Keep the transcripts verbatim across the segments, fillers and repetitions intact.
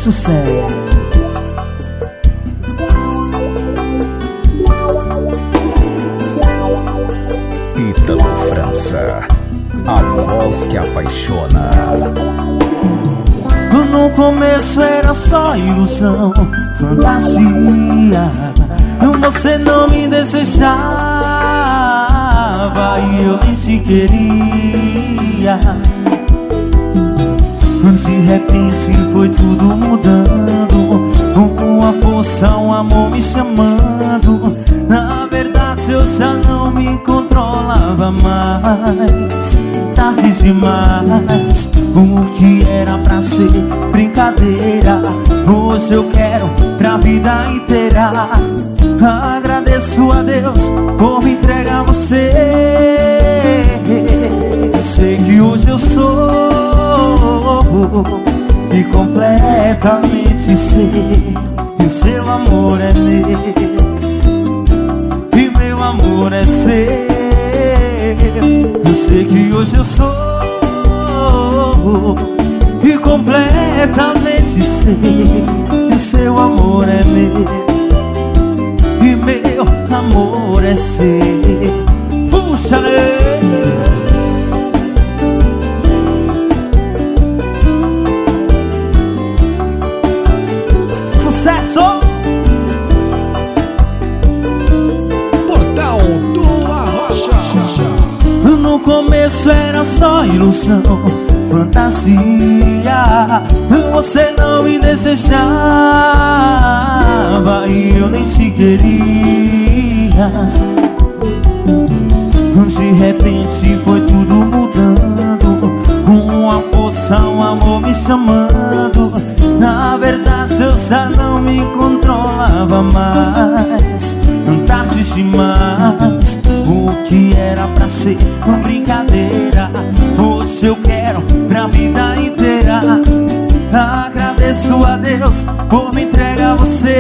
sucesso. Ítalo França, a voz que apaixona. No começo era só ilusão, fantasia. Você não me desejava e eu nem se queria. De repente foi tudo mudando, uma força, um amor me chamando. Na verdade eu já não me controlava mais. Tarde demais, o que era pra ser brincadeira, hoje eu quero pra vida inteira. Agradeço a Deus por me entregar a você. Sei que hoje eu sou e completamente sei que seu amor é meu e meu amor é seu. Eu sei que hoje eu sou e completamente sei que seu amor é meu e meu amor é seu. Puxa, né? Sucesso! Portal do Arrocha. No começo era só ilusão, fantasia. Você não me desejava e eu nem te queria. De repente foi tudo mudando, uma força, um amor me chamando. Na verdade eu já não me controlava mais. Tarde demais, o que era pra ser uma brincadeira, hoje eu quero pra vida inteira. Agradeço a Deus por me entregar a você.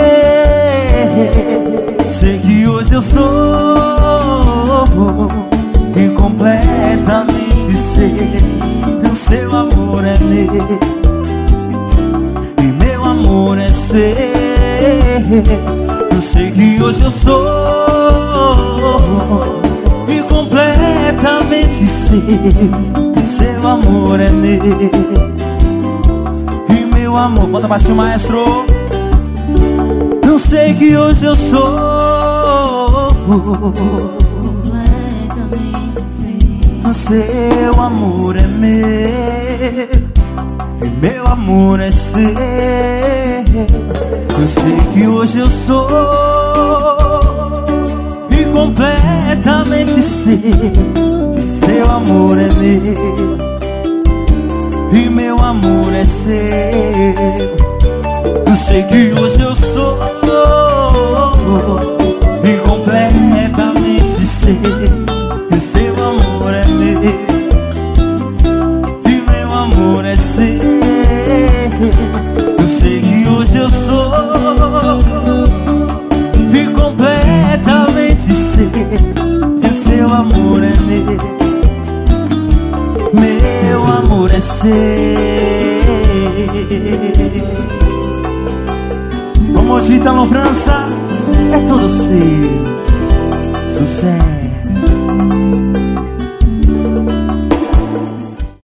Sei que hoje eu sou e completamente sei que seu amor é meu e meu amor é seu. Eu sei que hoje eu sou e completamente sei que seu amor é meu e meu amor. Bota pra cima, maestro. Eu sei que hoje eu sou completamente sei que seu amor é meu e meu amor é seu. Eu sei que hoje eu sou e completamente sei que seu amor é meu e meu amor é seu. Eu sei que hoje eu sou e completamente sei que seu amor é meu e meu amor é seu. Eu sei que hoje eu sou e completamente sei que seu amor é meu, meu amor é seu. Vamos, Ítalo França, é todo seu sucesso.